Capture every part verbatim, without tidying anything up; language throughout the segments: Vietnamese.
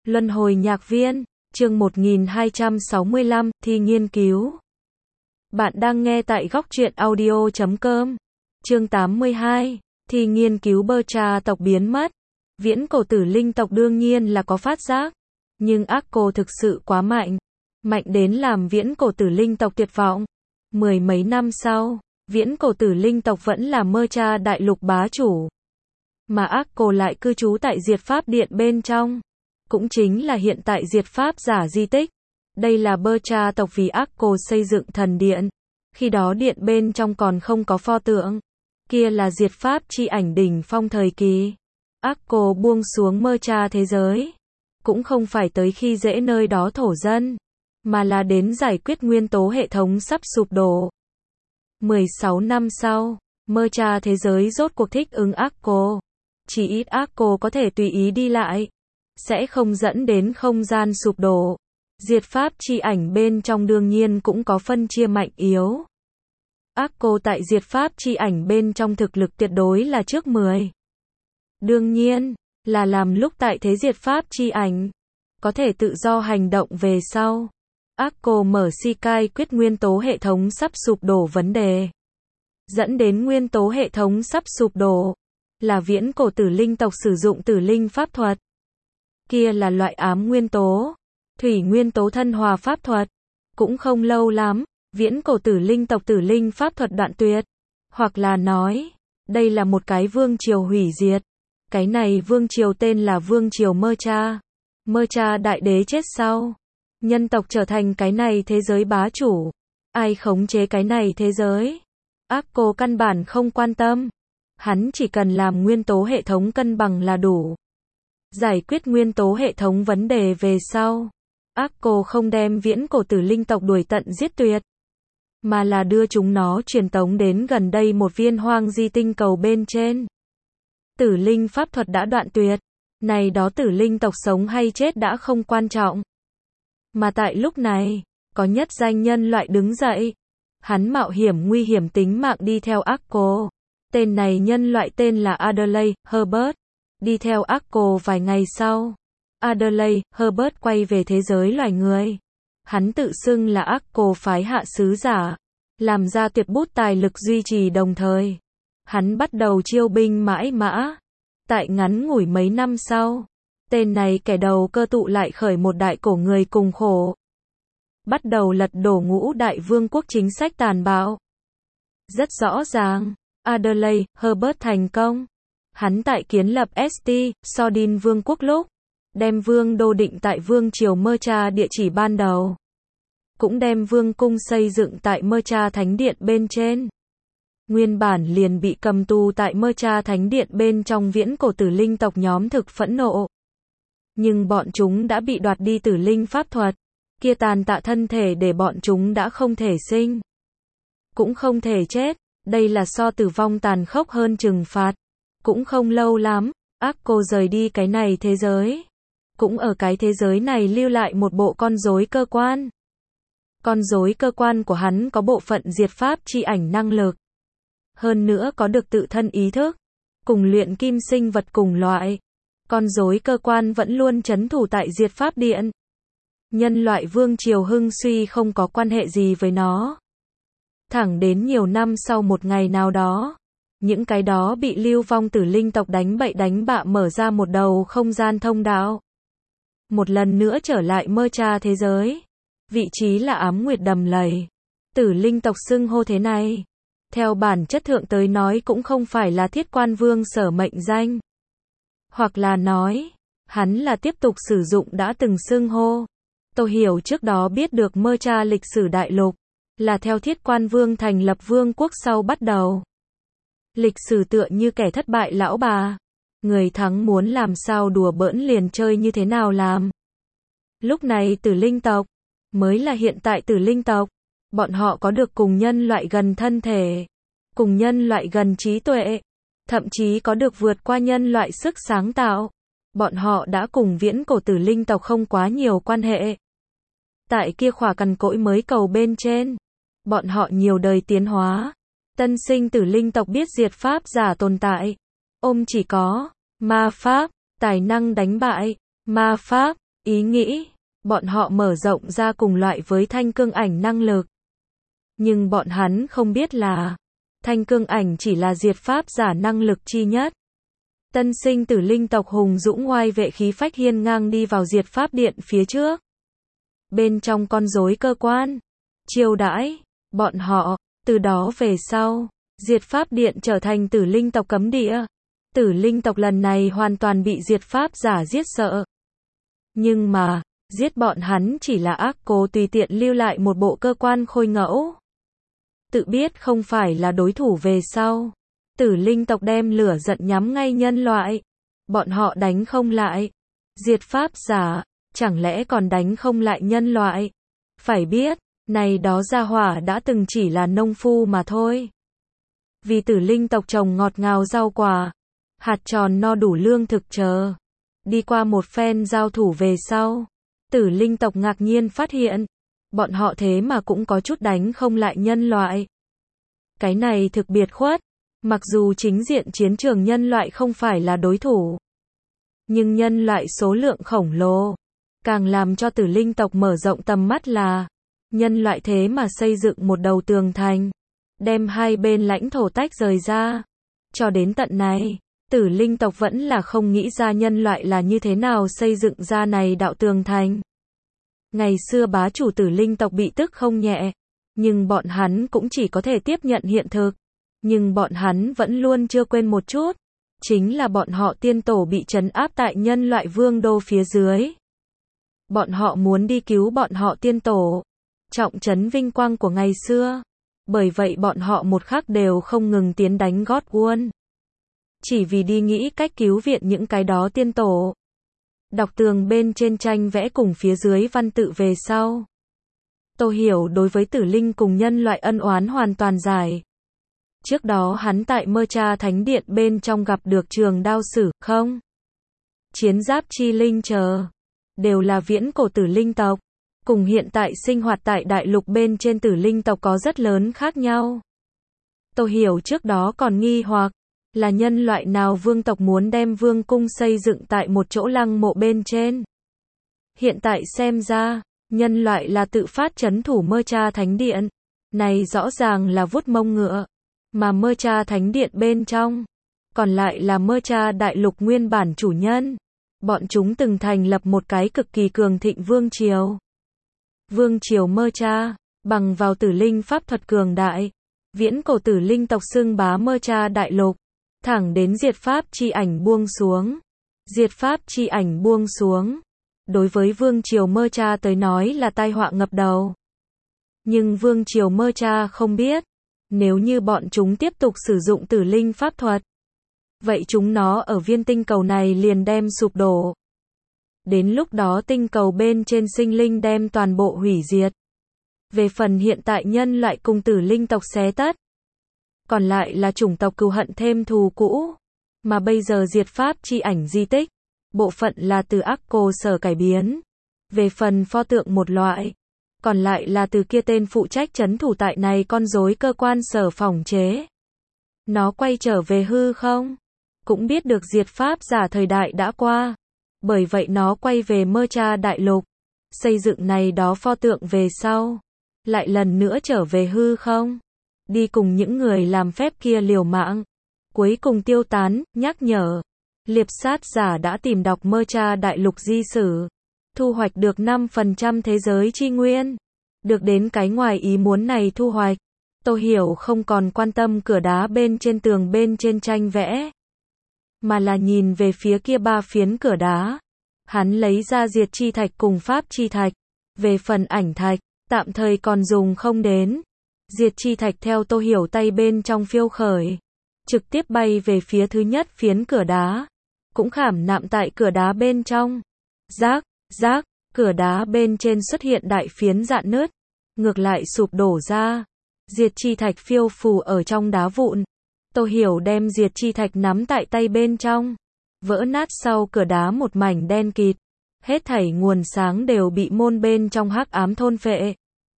Luân hồi nhạc viên, chương một nghìn hai trăm sáu mươi lăm, thi nghiên cứu. Bạn đang nghe tại góc truyện audio chấm com. Chương tám mươi hai, thi nghiên cứu bơ tra tộc biến mất. Viễn cổ tử linh tộc đương nhiên là có phát giác, nhưng ác cô thực sự quá mạnh, mạnh đến làm viễn cổ tử linh tộc tuyệt vọng. Mười mấy năm sau, viễn cổ tử linh tộc vẫn là mơ tra đại lục bá chủ, mà ác cô lại cư trú tại diệt pháp điện bên trong, cũng chính là hiện tại diệt pháp giả di tích. Đây là bơ tra tộc vì ác cô xây dựng thần điện, khi đó điện bên trong còn không có pho tượng, kia là diệt pháp chi ảnh đỉnh phong thời kỳ. Ác cô buông xuống mơ tra thế giới, cũng không phải tới khi dễ nơi đó thổ dân, mà là đến giải quyết nguyên tố hệ thống sắp sụp đổ. mười sáu năm sau, mơ tra thế giới rốt cuộc thích ứng ác cô. Chỉ ít ác cô có thể tùy ý đi lại, sẽ không dẫn đến không gian sụp đổ. Diệt pháp chi ảnh bên trong đương nhiên cũng có phân chia mạnh yếu. Ác cô tại diệt pháp chi ảnh bên trong thực lực tuyệt đối là trước mười. Đương nhiên, là làm lúc tại thế diệt pháp chi ảnh, có thể tự do hành động về sau. Ác cô mở si cai quyết nguyên tố hệ thống sắp sụp đổ vấn đề. Dẫn đến nguyên tố hệ thống sắp sụp đổ, là viễn cổ tử linh tộc sử dụng tử linh pháp thuật. Kia là loại ám nguyên tố, thủy nguyên tố thân hòa pháp thuật. Cũng không lâu lắm, viễn cổ tử linh tộc tử linh pháp thuật đoạn tuyệt. Hoặc là nói, đây là một cái vương triều hủy diệt. Cái này vương triều tên là vương triều mơ tra. Mơ tra đại đế chết sau, nhân tộc trở thành cái này thế giới bá chủ. Ai khống chế cái này thế giới? Ác cô căn bản không quan tâm. Hắn chỉ cần làm nguyên tố hệ thống cân bằng là đủ. Giải quyết nguyên tố hệ thống vấn đề về sau, ác cô không đem viễn cổ tử linh tộc đuổi tận giết tuyệt, mà là đưa chúng nó truyền tống đến gần đây một viên hoang di tinh cầu bên trên. Tử linh pháp thuật đã đoạn tuyệt, này đó tử linh tộc sống hay chết đã không quan trọng. Mà tại lúc này, có nhất danh nhân loại đứng dậy. Hắn mạo hiểm nguy hiểm tính mạng đi theo ác cô. Tên này nhân loại tên là Adelaide Herbert. Đi theo ác cô vài ngày sau, Adelaide Herbert quay về thế giới loài người. Hắn tự xưng là ác cô phái hạ sứ giả, làm ra tuyệt bút tài lực duy trì đồng thời. Hắn bắt đầu chiêu binh mãi mã. Tại ngắn ngủi mấy năm sau, tên này kẻ đầu cơ tụ lại khởi một đại cổ người cùng khổ. Bắt đầu lật đổ ngũ đại vương quốc chính sách tàn bạo. Rất rõ ràng, Adelaide Herbert thành công. Hắn tại kiến lập St. Sordin vương quốc lúc, đem vương đô định tại vương triều mơ tra địa chỉ ban đầu. Cũng đem vương cung xây dựng tại mơ tra thánh điện bên trên. Nguyên bản liền bị cầm tù tại mơ tra thánh điện bên trong viễn cổ tử linh tộc nhóm thực phẫn nộ. Nhưng bọn chúng đã bị đoạt đi tử linh pháp thuật. Kia tàn tạ thân thể để bọn chúng đã không thể sinh, cũng không thể chết. Đây là so tử vong tàn khốc hơn trừng phạt. Cũng không lâu lắm, ác cô rời đi cái này thế giới. Cũng ở cái thế giới này lưu lại một bộ con rối cơ quan. Con rối cơ quan của hắn có bộ phận diệt pháp chi ảnh năng lực. Hơn nữa có được tự thân ý thức. Cùng luyện kim sinh vật cùng loại. Con rối cơ quan vẫn luôn trấn thủ tại diệt pháp điện. Nhân loại vương triều hưng suy không có quan hệ gì với nó. Thẳng đến nhiều năm sau một ngày nào đó, những cái đó bị lưu vong tử linh tộc đánh bậy đánh bạ mở ra một đầu không gian thông đạo. Một lần nữa trở lại mơ tra thế giới. Vị trí là ám nguyệt đầm lầy. Tử linh tộc xưng hô thế này, theo bản chất thượng tới nói cũng không phải là thiết quan vương sở mệnh danh. Hoặc là nói, hắn là tiếp tục sử dụng đã từng xưng hô. Tôi hiểu trước đó biết được mơ tra lịch sử đại lục, là theo thiết quan vương thành lập vương quốc sau bắt đầu. Lịch sử tựa như kẻ thất bại lão bà. Người thắng muốn làm sao đùa bỡn liền chơi như thế nào làm. Lúc này tử linh tộc, mới là hiện tại tử linh tộc. Bọn họ có được cùng nhân loại gần thân thể, cùng nhân loại gần trí tuệ, thậm chí có được vượt qua nhân loại sức sáng tạo. Bọn họ đã cùng viễn cổ tử linh tộc không quá nhiều quan hệ. Tại kia khỏa cằn cỗi mới cầu bên trên, bọn họ nhiều đời tiến hóa. Tân sinh tử linh tộc biết diệt pháp giả tồn tại. Ôm chỉ có ma pháp, tài năng đánh bại ma pháp, ý nghĩ, bọn họ mở rộng ra cùng loại với thanh cương ảnh năng lực. Nhưng bọn hắn không biết là, thanh cương ảnh chỉ là diệt pháp giả năng lực chi nhất. Tân sinh tử linh tộc hùng dũng oai vệ khí phách hiên ngang đi vào diệt pháp điện phía trước. Bên trong con rối cơ quan, chiêu đãi, bọn họ, từ đó về sau, diệt pháp điện trở thành tử linh tộc cấm địa. Tử linh tộc lần này hoàn toàn bị diệt pháp giả giết sợ. Nhưng mà, giết bọn hắn chỉ là ác cố tùy tiện lưu lại một bộ cơ quan khôi ngẫu. Tự biết không phải là đối thủ về sau. Tử linh tộc đem lửa giận nhắm ngay nhân loại. Bọn họ đánh không lại. Diệt pháp giả, chẳng lẽ còn đánh không lại nhân loại? Phải biết, này đó gia hỏa đã từng chỉ là nông phu mà thôi. Vì tử linh tộc trồng ngọt ngào rau quả, hạt tròn no đủ lương thực chờ. Đi qua một phen giao thủ về sau, tử linh tộc ngạc nhiên phát hiện, bọn họ thế mà cũng có chút đánh không lại nhân loại. Cái này thực biệt khuất, mặc dù chính diện chiến trường nhân loại không phải là đối thủ, nhưng nhân loại số lượng khổng lồ, càng làm cho tử linh tộc mở rộng tầm mắt là, nhân loại thế mà xây dựng một đầu tường thành, đem hai bên lãnh thổ tách rời ra. Cho đến tận này, tử linh tộc vẫn là không nghĩ ra nhân loại là như thế nào xây dựng ra này đạo tường thành. Ngày xưa bá chủ tử linh tộc bị tức không nhẹ, nhưng bọn hắn cũng chỉ có thể tiếp nhận hiện thực. Nhưng bọn hắn vẫn luôn chưa quên một chút, chính là bọn họ tiên tổ bị trấn áp tại nhân loại vương đô phía dưới. Bọn họ muốn đi cứu bọn họ tiên tổ, trọng trấn vinh quang của ngày xưa. Bởi vậy bọn họ một khắc đều không ngừng tiến đánh God Won. Chỉ vì đi nghĩ cách cứu viện những cái đó tiên tổ. Đọc tường bên trên tranh vẽ cùng phía dưới văn tự về sau. Tô Hiểu đối với tử linh cùng nhân loại ân oán hoàn toàn giải. Trước đó hắn tại Mơ Cha Thánh Điện bên trong gặp được Trường Đao Sử, không? Chiến Giáp Chi Linh chờ. Đều là viễn cổ tử linh tộc. Cùng hiện tại sinh hoạt tại đại lục bên trên tử linh tộc có rất lớn khác nhau. Tô Hiểu trước đó còn nghi hoặc, là nhân loại nào vương tộc muốn đem vương cung xây dựng tại một chỗ lăng mộ bên trên. Hiện tại xem ra, nhân loại là tự phát trấn thủ Mơ Cha Thánh Điện. Này rõ ràng là vuốt mông ngựa. Mà Mơ Cha Thánh Điện bên trong, còn lại là Mơ Cha đại lục nguyên bản chủ nhân. Bọn chúng từng thành lập một cái cực kỳ cường thịnh vương triều. Vương triều Mơ Cha, bằng vào tử linh pháp thuật cường đại, viễn cổ tử linh tộc xưng bá Mơ Cha đại lục, thẳng đến diệt pháp chi ảnh buông xuống. Diệt pháp chi ảnh buông xuống, đối với vương triều Mơ Cha tới nói là tai họa ngập đầu. Nhưng vương triều Mơ Cha không biết, nếu như bọn chúng tiếp tục sử dụng tử linh pháp thuật, vậy chúng nó ở viên tinh cầu này liền đem sụp đổ. Đến lúc đó tinh cầu bên trên sinh linh đem toàn bộ hủy diệt. Về phần hiện tại nhân loại cùng tử linh tộc xé tất, còn lại là chủng tộc cừu hận thêm thù cũ. Mà bây giờ diệt pháp chi ảnh di tích, bộ phận là từ ác cô sở cải biến. Về phần pho tượng một loại, còn lại là từ kia tên phụ trách trấn thủ tại này con rối cơ quan sở phỏng chế. Nó quay trở về hư không? Cũng biết được diệt pháp giả thời đại đã qua. Bởi vậy nó quay về Mơ Cha đại lục. Xây dựng này đó pho tượng về sau. Lại lần nữa trở về hư không? Đi cùng những người làm phép kia liều mạng. Cuối cùng tiêu tán, nhắc nhở. Liệp sát giả đã tìm đọc Mơ Cha đại lục di sử. Thu hoạch được năm phần trăm thế giới chi nguyên. Được đến cái ngoài ý muốn này thu hoạch. Tô Hiểu không còn quan tâm cửa đá bên trên tường bên trên tranh vẽ, mà là nhìn về phía kia ba phiến cửa đá. Hắn lấy ra diệt chi thạch cùng pháp chi thạch. Về phần ảnh thạch, tạm thời còn dùng không đến. Diệt chi thạch theo Tô Hiểu tay bên trong phiêu khởi, trực tiếp bay về phía thứ nhất phiến cửa đá, cũng khảm nạm tại cửa đá bên trong. Rác, rác, cửa đá bên trên xuất hiện đại phiến rạn nứt, ngược lại sụp đổ ra. Diệt chi thạch phiêu phù ở trong đá vụn. Tô Hiểu đem diệt chi thạch nắm tại tay bên trong. Vỡ nát sau cửa đá một mảnh đen kịt. Hết thảy nguồn sáng đều bị môn bên trong hắc ám thôn phệ.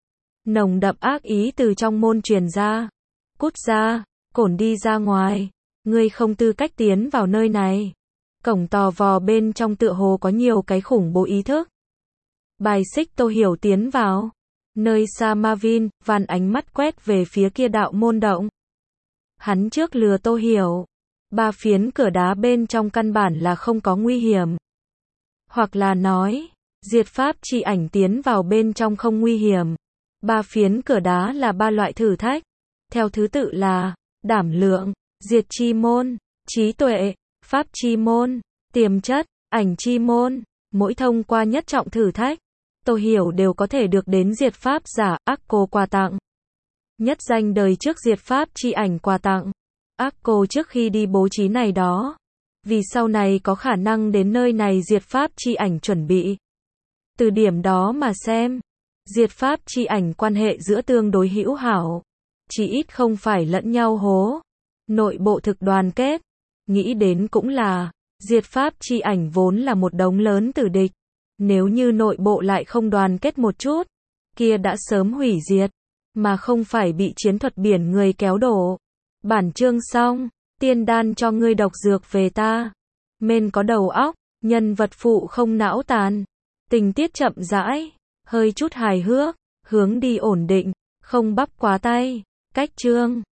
Nồng đậm ác ý từ trong môn truyền ra. Cút ra, cổn đi ra ngoài. Ngươi không tư cách tiến vào nơi này. Cổng tò vò bên trong tựa hồ có nhiều cái khủng bố ý thức. Bài xích Tô Hiểu tiến vào. Nơi xa Marvin, Van ánh mắt quét về phía kia đạo môn động. Hắn trước lừa Tô Hiểu. Ba phiến cửa đá bên trong căn bản là không có nguy hiểm. Hoặc là nói, diệt pháp chi ảnh tiến vào bên trong không nguy hiểm. Ba phiến cửa đá là ba loại thử thách. Theo thứ tự là, đảm lượng, diệt chi môn, trí tuệ, pháp chi môn, tiềm chất, ảnh chi môn. Mỗi thông qua nhất trọng thử thách, Tô Hiểu đều có thể được đến diệt pháp giả, ác cô quà tặng. Nhất danh đời trước diệt pháp chi ảnh quà tặng. Ác cô trước khi đi bố trí này đó. Vì sau này có khả năng đến nơi này diệt pháp chi ảnh chuẩn bị. Từ điểm đó mà xem, diệt pháp chi ảnh quan hệ giữa tương đối hữu hảo. Chỉ ít không phải lẫn nhau hố. Nội bộ thực đoàn kết. Nghĩ đến cũng là, diệt pháp chi ảnh vốn là một đống lớn tử địch. Nếu như nội bộ lại không đoàn kết một chút, kia đã sớm hủy diệt, mà không phải bị chiến thuật biển người kéo đổ. Bản chương xong, tiên đan cho ngươi độc dược về ta. Mên có đầu óc, nhân vật phụ không não tàn. Tình tiết chậm rãi, hơi chút hài hước, hướng đi ổn định, không bắp quá tay. Cách chương